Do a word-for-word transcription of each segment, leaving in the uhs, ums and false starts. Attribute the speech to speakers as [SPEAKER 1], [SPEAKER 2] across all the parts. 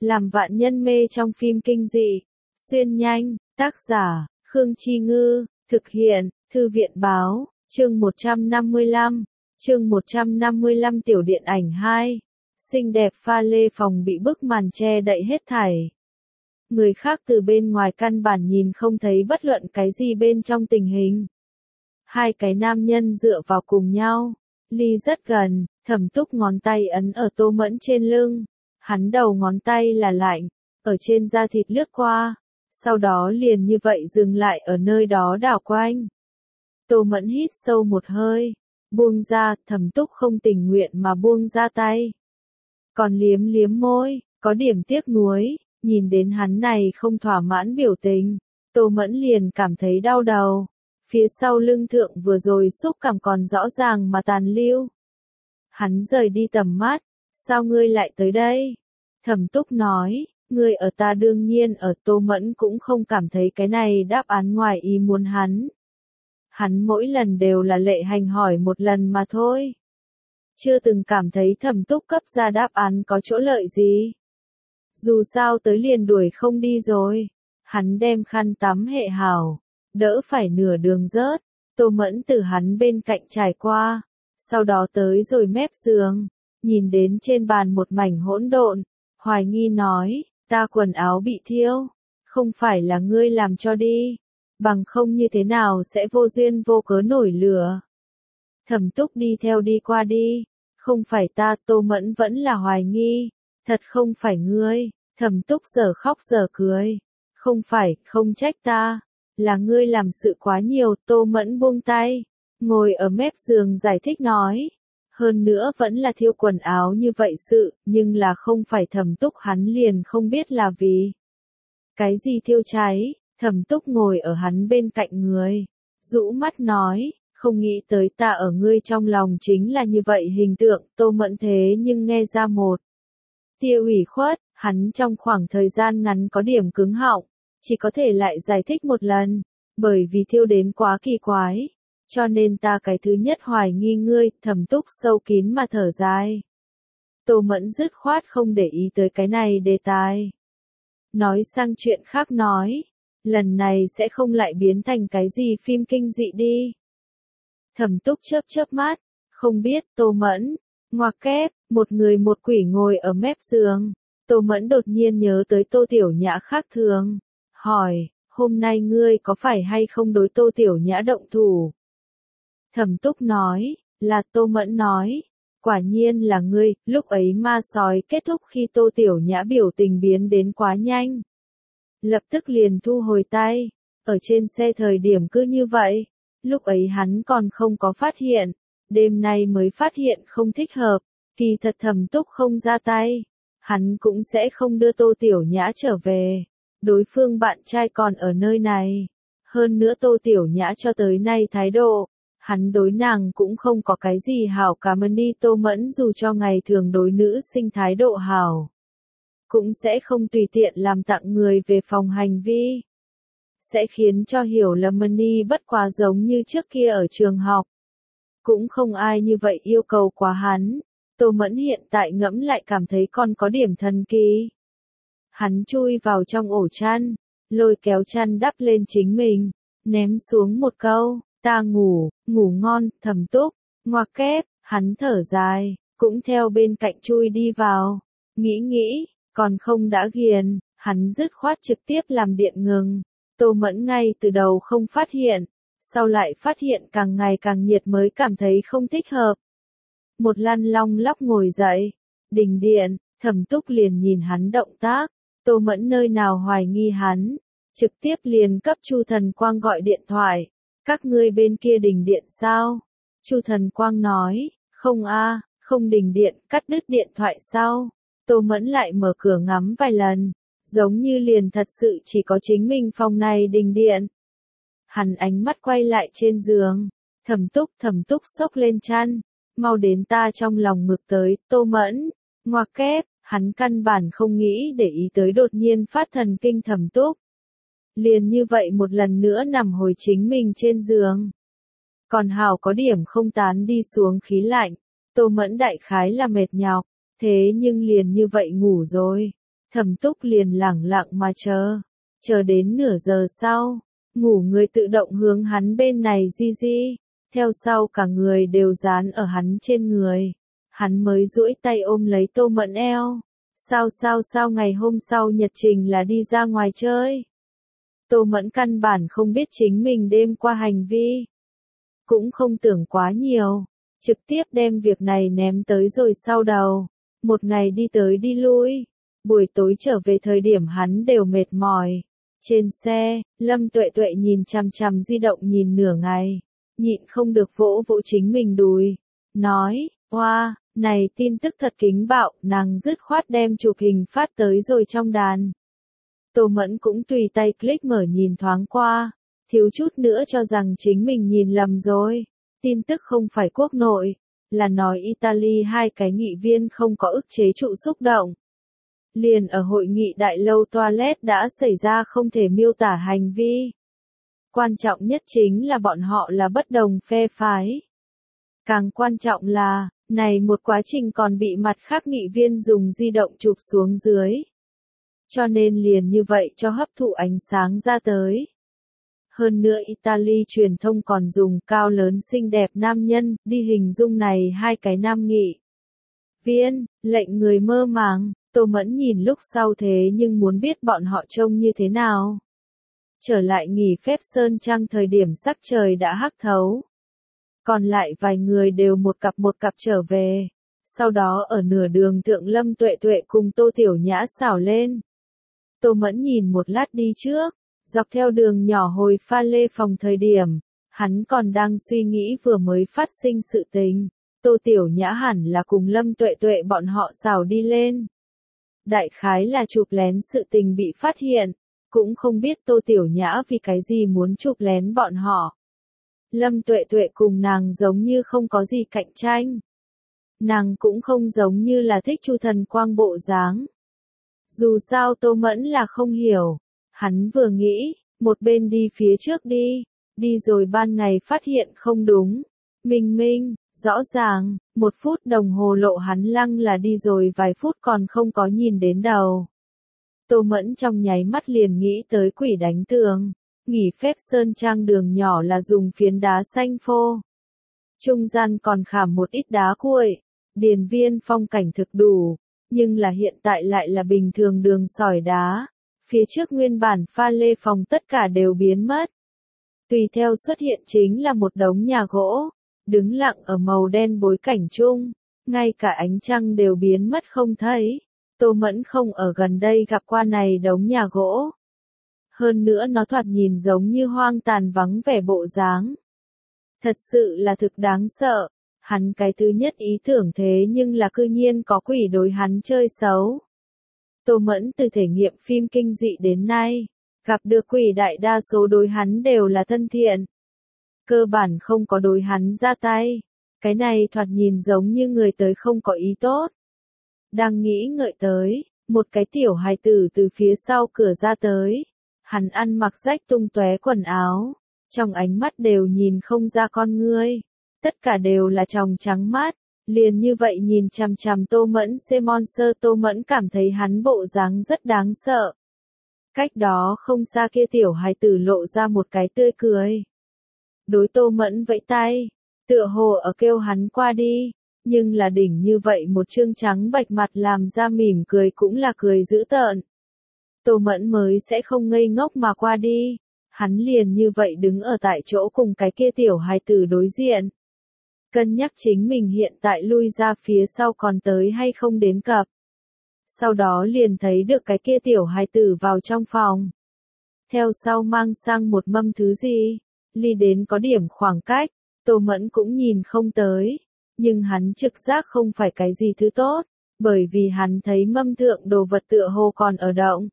[SPEAKER 1] làm vạn nhân mê trong phim kinh dị. Xuyên nhanh, tác giả, Khương Chi Ngư, thực hiện, Thư viện Báo, chương một trăm năm mươi lăm, chương một trăm năm mươi lăm tiểu điện ảnh hai. Xinh đẹp pha lê phòng bị bức màn che đậy hết thảy. Người khác từ bên ngoài căn bản nhìn không thấy bất luận cái gì bên trong tình hình. Hai cái nam nhân dựa vào cùng nhau, ly rất gần, Thẩm Túc ngón tay ấn ở Tô Mẫn trên lưng, hắn đầu ngón tay là lạnh, ở trên da thịt lướt qua, sau đó liền như vậy dừng lại ở nơi đó đảo quanh. Tô Mẫn hít sâu một hơi, buông ra, Thẩm Túc không tình nguyện mà buông ra tay. Còn liếm liếm môi, có điểm tiếc nuối, nhìn đến hắn này không thỏa mãn biểu tình, Tô Mẫn liền cảm thấy đau đầu. Phía sau lưng thượng vừa rồi xúc cảm còn rõ ràng mà tàn lưu. Hắn rời đi tầm mắt, sao ngươi lại tới đây? Thẩm Túc nói, ngươi ở ta đương nhiên ở. Tô Mẫn cũng không cảm thấy cái này đáp án ngoài ý muốn hắn. Hắn mỗi lần đều là lệ hành hỏi một lần mà thôi. Chưa từng cảm thấy Thẩm Túc cấp ra đáp án có chỗ lợi gì. Dù sao tới liền đuổi không đi rồi. Hắn đem khăn tắm hệ hảo, đỡ phải nửa đường rớt. Tô Mẫn từ hắn bên cạnh trải qua, sau đó tới rồi mép giường, nhìn đến trên bàn một mảnh hỗn độn, hoài nghi nói, ta quần áo bị thiêu, không phải là ngươi làm cho đi, bằng không như thế nào sẽ vô duyên vô cớ nổi lửa. Thẩm Túc đi theo đi qua đi, không phải ta. Tô Mẫn vẫn là hoài nghi, thật không phải ngươi. Thẩm Túc giờ khóc giờ cười, không phải, không trách ta, là ngươi làm sự quá nhiều. Tô Mẫn buông tay, ngồi ở mép giường giải thích nói, hơn nữa vẫn là thiêu quần áo như vậy sự, nhưng là không phải. Thẩm Túc hắn liền không biết là vì cái gì thiêu cháy. Thẩm Túc ngồi ở hắn bên cạnh người, rũ mắt nói, không nghĩ tới ta ở ngươi trong lòng chính là như vậy hình tượng. Tô Mẫn thế nhưng nghe ra một tia ủy khuất, hắn trong khoảng thời gian ngắn có điểm cứng họng, chỉ có thể lại giải thích một lần, bởi vì thiêu đến quá kỳ quái, cho nên ta cái thứ nhất hoài nghi ngươi. Thẩm Túc sâu kín mà thở dài. Tô Mẫn dứt khoát không để ý tới cái này đề tài. Nói sang chuyện khác nói, lần này sẽ không lại biến thành cái gì phim kinh dị đi. Thẩm Túc chớp chớp mắt, không biết. Tô Mẫn, ngoặc kép, một người một quỷ ngồi ở mép giường. Tô Mẫn đột nhiên nhớ tới Tô Tiểu Nhã khác thường, hỏi, hôm nay ngươi có phải hay không đối Tô Tiểu Nhã động thủ? Thẩm Túc nói, là. Tô Mẫn nói, quả nhiên là ngươi. Lúc ấy ma sói kết thúc khi Tô Tiểu Nhã biểu tình biến đến quá nhanh, lập tức liền thu hồi tay. Ở trên xe thời điểm cứ như vậy, lúc ấy hắn còn không có phát hiện, đêm nay mới phát hiện không thích hợp. Kỳ thật Thẩm Túc không ra tay, hắn cũng sẽ không đưa Tô Tiểu Nhã trở về. Đối phương bạn trai còn ở nơi này. Hơn nữa Tô Tiểu Nhã cho tới nay thái độ, hắn đối nàng cũng không có cái gì hảo cảm ơn đi. Tô Mẫn dù cho ngày thường đối nữ sinh thái độ hảo, cũng sẽ không tùy tiện làm tặng người về phòng hành vi. Sẽ khiến cho hiểu lầm Mani bất quá giống như trước kia ở trường học. Cũng không ai như vậy yêu cầu quá hắn. Tô Mẫn hiện tại ngẫm lại cảm thấy còn có điểm thần kỳ. Hắn chui vào trong ổ chăn, lôi kéo chăn đắp lên chính mình, ném xuống một câu, ta ngủ, ngủ ngon. Thẩm Túc, ngoặc kép, hắn thở dài, cũng theo bên cạnh chui đi vào. Nghĩ nghĩ, còn không đã ghiền, hắn dứt khoát trực tiếp làm điện ngừng. Tô Mẫn ngay từ đầu không phát hiện, sau lại phát hiện càng ngày càng nhiệt mới cảm thấy không thích hợp. Một lăn long lóc ngồi dậy, đình điện. Thẩm Túc liền nhìn hắn động tác. Tô Mẫn nơi nào hoài nghi hắn, trực tiếp liền cấp Chu Thần Quang gọi điện thoại. Các ngươi bên kia đình điện sao? Chu Thần Quang nói, không a, không đình điện. Cắt đứt điện thoại sau, Tô Mẫn lại mở cửa ngắm vài lần, giống như liền thật sự chỉ có chính mình phòng này đình điện. Hắn ánh mắt quay lại trên giường. Thẩm Túc, Thẩm Túc xốc lên chăn, mau đến ta trong lòng ngực tới. Tô Mẫn, ngoặc kép, hắn căn bản không nghĩ để ý tới đột nhiên phát thần kinh Thẩm Túc. Liền như vậy một lần nữa nằm hồi chính mình trên giường. Còn hảo có điểm không tán đi xuống khí lạnh. Tô Mẫn đại khái là mệt nhọc, thế nhưng liền như vậy ngủ rồi. Thẩm Túc liền lẳng lặng mà chờ, chờ đến nửa giờ sau, ngủ người tự động hướng hắn bên này di di, theo sau cả người đều dán ở hắn trên người. Hắn mới duỗi tay ôm lấy Tô Mẫn eo. Sao sao sao ngày hôm sau nhật trình là đi ra ngoài chơi. Tô Mẫn căn bản không biết chính mình đêm qua hành vi. Cũng không tưởng quá nhiều, trực tiếp đem việc này ném tới rồi sau đầu. Một ngày đi tới đi lui, buổi tối trở về thời điểm hắn đều mệt mỏi. Trên xe, Lâm Tuệ Tuệ nhìn chằm chằm di động nhìn nửa ngày, nhịn không được vỗ vỗ chính mình đùi, nói, oa, này tin tức thật kính bạo, nàng dứt khoát đem chụp hình phát tới rồi trong đàn. Tô Mẫn cũng tùy tay click mở nhìn thoáng qua, thiếu chút nữa cho rằng chính mình nhìn lầm rồi, tin tức không phải quốc nội, là nói Italy hai cái nghị viên không có ức chế trụ xúc động. Liền ở hội nghị đại lâu toilet đã xảy ra không thể miêu tả hành vi. Quan trọng nhất chính là bọn họ là bất đồng phe phái. Càng quan trọng là, này một quá trình còn bị mặt khác nghị viên dùng di động chụp xuống dưới. Cho nên liền như vậy cho hấp thụ ánh sáng ra tới. Hơn nữa Italy truyền thông còn dùng cao lớn xinh đẹp nam nhân đi hình dung này hai cái nam nghị viên, lệnh người mơ màng. Tô Mẫn nhìn lúc sau thế nhưng muốn biết bọn họ trông như thế nào. Trở lại nghỉ phép Sơn Trăng thời điểm sắc trời đã hắc thấu. Còn lại vài người đều một cặp một cặp trở về. Sau đó ở nửa đường thượng Lâm Tuệ Tuệ cùng Tô Tiểu Nhã xảo lên. Tô Mẫn nhìn một lát đi trước, dọc theo đường nhỏ hồi pha lê phòng thời điểm, hắn còn đang suy nghĩ vừa mới phát sinh sự tình. Tô Tiểu Nhã hẳn là cùng Lâm Tuệ Tuệ bọn họ xảo đi lên. Đại khái là chụp lén sự tình bị phát hiện, cũng không biết Tô Tiểu Nhã vì cái gì muốn chụp lén bọn họ. Lâm Tuệ Tuệ cùng nàng giống như không có gì cạnh tranh. Nàng cũng không giống như là thích Chu Thần Quang bộ dáng. Dù sao Tô Mẫn là không hiểu, hắn vừa nghĩ, một bên đi phía trước đi, đi rồi ban ngày phát hiện không đúng. Minh Minh, rõ ràng, một phút đồng hồ lộ hắn lăng là đi rồi vài phút còn không có nhìn đến đầu. Tô Mẫn trong nháy mắt liền nghĩ tới quỷ đánh tường. Nghỉ phép Sơn Trang đường nhỏ là dùng phiến đá xanh phô. Trung gian còn khảm một ít đá cuội. Điền viên phong cảnh thực đủ, nhưng là hiện tại lại là bình thường đường sỏi đá. Phía trước nguyên bản pha lê phòng tất cả đều biến mất. Tùy theo xuất hiện chính là một đống nhà gỗ, đứng lặng ở màu đen bối cảnh chung, ngay cả ánh trăng đều biến mất không thấy. Tô Mẫn không ở gần đây gặp qua này đống nhà gỗ. Hơn nữa nó thoạt nhìn giống như hoang tàn vắng vẻ bộ dáng. Thật sự là thực đáng sợ. Hắn cái thứ nhất ý tưởng thế nhưng là cư nhiên có quỷ đối hắn chơi xấu. Tô Mẫn từ thể nghiệm phim kinh dị đến nay, gặp được quỷ đại đa số đối hắn đều là thân thiện. Cơ bản không có đối hắn ra tay. Cái này thoạt nhìn giống như người tới không có ý tốt. Đang nghĩ ngợi tới, một cái tiểu hài tử từ phía sau cửa ra tới. Hắn ăn mặc rách tung tóe quần áo, trong ánh mắt đều nhìn không ra con ngươi. Tất cả đều là tròng trắng mắt, liền như vậy nhìn chằm chằm Tô Mẫn Simon Sơ. Tô Mẫn cảm thấy hắn bộ dáng rất đáng sợ. Cách đó không xa kia tiểu hài tử lộ ra một cái tươi cười. Đối Tô Mẫn vẫy tay, tựa hồ ở kêu hắn qua đi, nhưng là đỉnh như vậy một trương trắng bệch mặt làm ra mỉm cười cũng là cười dữ tợn. Tô Mẫn mới sẽ không ngây ngốc mà qua đi, hắn liền như vậy đứng ở tại chỗ cùng cái kia tiểu hài tử đối diện. Cân nhắc chính mình hiện tại lui ra phía sau còn tới hay không đến cập. Sau đó liền thấy được cái kia tiểu hài tử vào trong phòng. Theo sau mang sang một mâm thứ gì, ly đến có điểm khoảng cách, Tô Mẫn cũng nhìn không tới. Nhưng hắn trực giác không phải cái gì thứ tốt, bởi vì hắn thấy mâm thượng đồ vật tựa hồ còn ở động.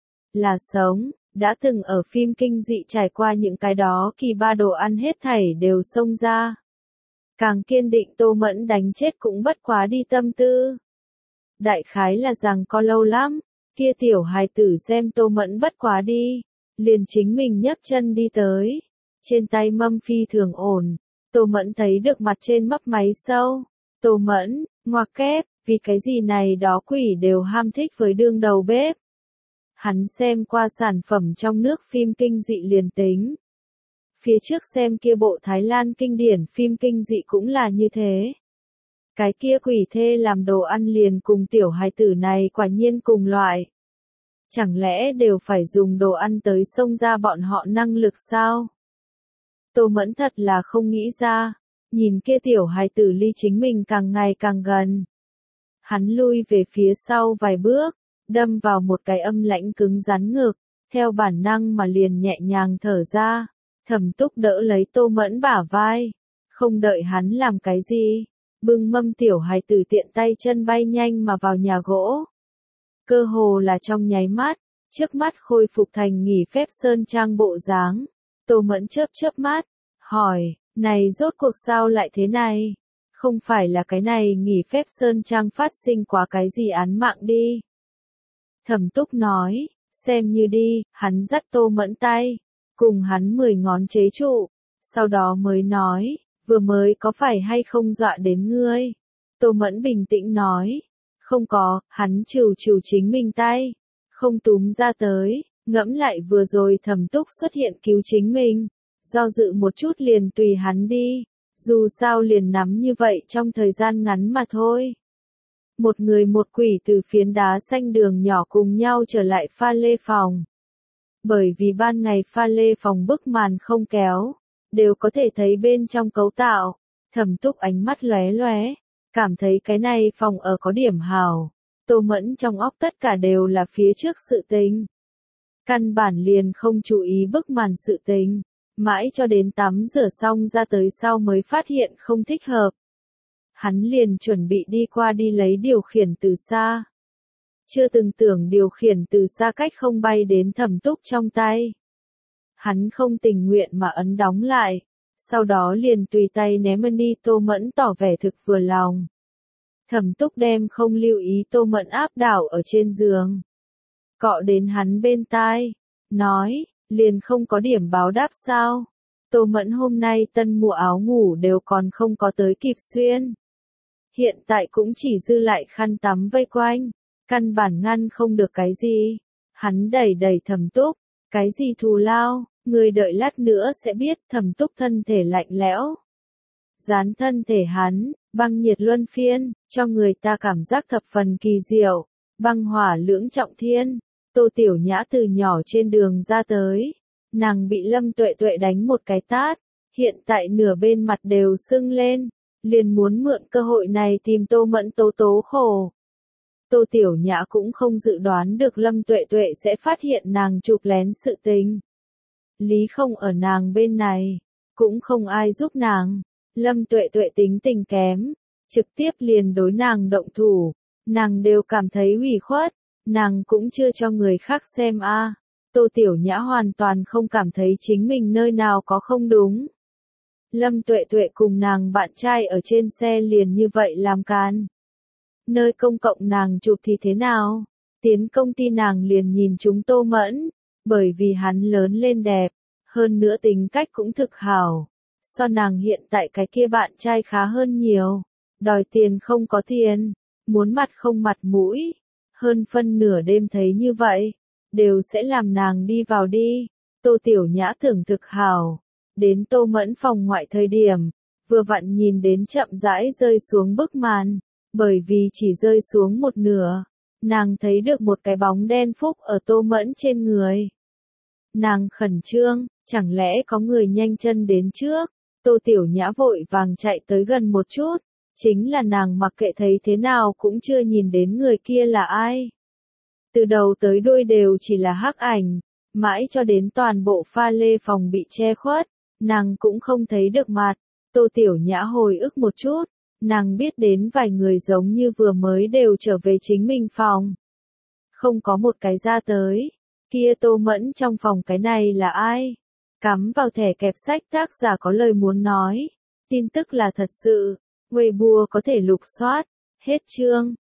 [SPEAKER 1] Là sống, đã từng ở phim kinh dị trải qua những cái đó kỳ ba đồ ăn hết thảy đều xông ra. Càng kiên định Tô Mẫn đánh chết cũng bất quá đi tâm tư. Đại khái là rằng có lâu lắm, kia tiểu hài tử xem Tô Mẫn bất quá đi, liền chính mình nhấc chân đi tới. Trên tay mâm phi thường ổn, Tô Mẫn thấy được mặt trên mấp máy sâu. Tô Mẫn, ngoặc kép, vì cái gì này đó quỷ đều ham thích với đương đầu bếp. Hắn xem qua sản phẩm trong nước phim kinh dị liền tính. Phía trước xem kia bộ Thái Lan kinh điển phim kinh dị cũng là như thế. Cái kia quỷ thê làm đồ ăn liền cùng tiểu hài tử này quả nhiên cùng loại. Chẳng lẽ đều phải dùng đồ ăn tới xông ra bọn họ năng lực sao? Tô Mẫn thật là không nghĩ ra, nhìn kia tiểu hài tử ly chính mình càng ngày càng gần. Hắn lui về phía sau vài bước, đâm vào một cái âm lãnh cứng rắn ngực, theo bản năng mà liền nhẹ nhàng thở ra. Thẩm Túc đỡ lấy Tô Mẫn bả vai, không đợi hắn làm cái gì, bưng mâm tiểu hài tử tiện tay chân bay nhanh mà vào nhà gỗ. Cơ hồ là trong nháy mắt, trước mắt khôi phục thành nghỉ phép sơn trang bộ dáng. Tô Mẫn chớp chớp mắt, hỏi, này rốt cuộc sao lại thế này? Không phải là cái này nghỉ phép sơn trang phát sinh quá cái gì án mạng đi. Thẩm Túc nói, xem như đi, hắn dắt Tô Mẫn tay, cùng hắn mười ngón chế trụ, sau đó mới nói, vừa mới có phải hay không dọa đến ngươi? Tô Mẫn bình tĩnh nói, không có, hắn trừ trừ chính mình tay, không túm ra tới, ngẫm lại vừa rồi Thẩm Túc xuất hiện cứu chính mình, do dự một chút liền tùy hắn đi, dù sao liền nắm như vậy trong thời gian ngắn mà thôi. Một người một quỷ từ phiến đá xanh đường nhỏ cùng nhau trở lại pha lê phòng. Bởi vì ban ngày pha lê phòng bức màn không kéo, đều có thể thấy bên trong cấu tạo. Thẩm Túc ánh mắt lóe lóe, cảm thấy cái này phòng ở có điểm hào. Tô Mẫn trong óc tất cả đều là phía trước sự tình. Căn bản liền không chú ý bức màn sự tình, mãi cho đến tắm rửa xong ra tới sau mới phát hiện không thích hợp. Hắn liền chuẩn bị đi qua đi lấy điều khiển từ xa. Chưa từng tưởng điều khiển từ xa cách không bay đến Thẩm Túc trong tay. Hắn không tình nguyện mà ấn đóng lại, sau đó liền tùy tay ném đi. Tô Mẫn tỏ vẻ thực vừa lòng. Thẩm Túc đem không lưu ý Tô Mẫn áp đảo ở trên giường. Cọ đến hắn bên tai, nói, liền không có điểm báo đáp sao. Tô Mẫn hôm nay tân mua áo ngủ đều còn không có tới kịp xuyên. Hiện tại cũng chỉ dư lại khăn tắm vây quanh, căn bản ngăn không được cái gì. Hắn đẩy đẩy Thẩm Túc, cái gì thù lao, người đợi lát nữa sẽ biết. Thẩm Túc thân thể lạnh lẽo. Dán thân thể hắn, băng nhiệt luân phiên, cho người ta cảm giác thập phần kỳ diệu, băng hỏa lưỡng trọng thiên. Tô Tiểu Nhã từ nhỏ trên đường ra tới, nàng bị Lâm Tuệ Tuệ đánh một cái tát, hiện tại nửa bên mặt đều sưng lên, liền muốn mượn cơ hội này tìm Tô Mẫn tố tố khổ. Tô Tiểu Nhã cũng không dự đoán được Lâm Tuệ Tuệ sẽ phát hiện nàng chụp lén sự tình. Lý không ở nàng bên này, cũng không ai giúp nàng. Lâm Tuệ Tuệ tính tình kém, trực tiếp liền đối nàng động thủ, nàng đều cảm thấy ủy khuất, nàng cũng chưa cho người khác xem a. À. Tô Tiểu Nhã hoàn toàn không cảm thấy chính mình nơi nào có không đúng. Lâm Tuệ Tuệ cùng nàng bạn trai ở trên xe liền như vậy làm càn. Nơi công cộng nàng chụp thì thế nào? Tiến công ty nàng liền nhìn chúng Tô Mẫn, bởi vì hắn lớn lên đẹp, hơn nữa tính cách cũng thực hảo. So nàng hiện tại cái kia bạn trai khá hơn nhiều, đòi tiền không có tiền, muốn mặt không mặt mũi, hơn phân nửa đêm thấy như vậy, đều sẽ làm nàng đi vào đi. Tô Tiểu Nhã tưởng thực hảo, đến Tô Mẫn phòng ngoại thời điểm, vừa vặn nhìn đến chậm rãi rơi xuống bức màn, bởi vì chỉ rơi xuống một nửa, nàng thấy được một cái bóng đen phúc ở Tô Mẫn trên người. Nàng khẩn trương, chẳng lẽ có người nhanh chân đến trước? Tô Tiểu Nhã vội vàng chạy tới gần một chút, chính là nàng mặc kệ thấy thế nào cũng chưa nhìn đến người kia là ai. Từ đầu tới đuôi đều chỉ là hắc ảnh, mãi cho đến toàn bộ pha lê phòng bị che khuất, nàng cũng không thấy được mặt. Tô Tiểu Nhã hồi ức một chút, nàng biết đến vài người giống như vừa mới đều trở về chính mình phòng. Không có một cái ra tới, kia Tô Mẫn trong phòng cái này là ai? Cắm vào thẻ kẹp sách tác giả có lời muốn nói. Tin tức là thật sự, Weibo có thể lục soát. Hết chương.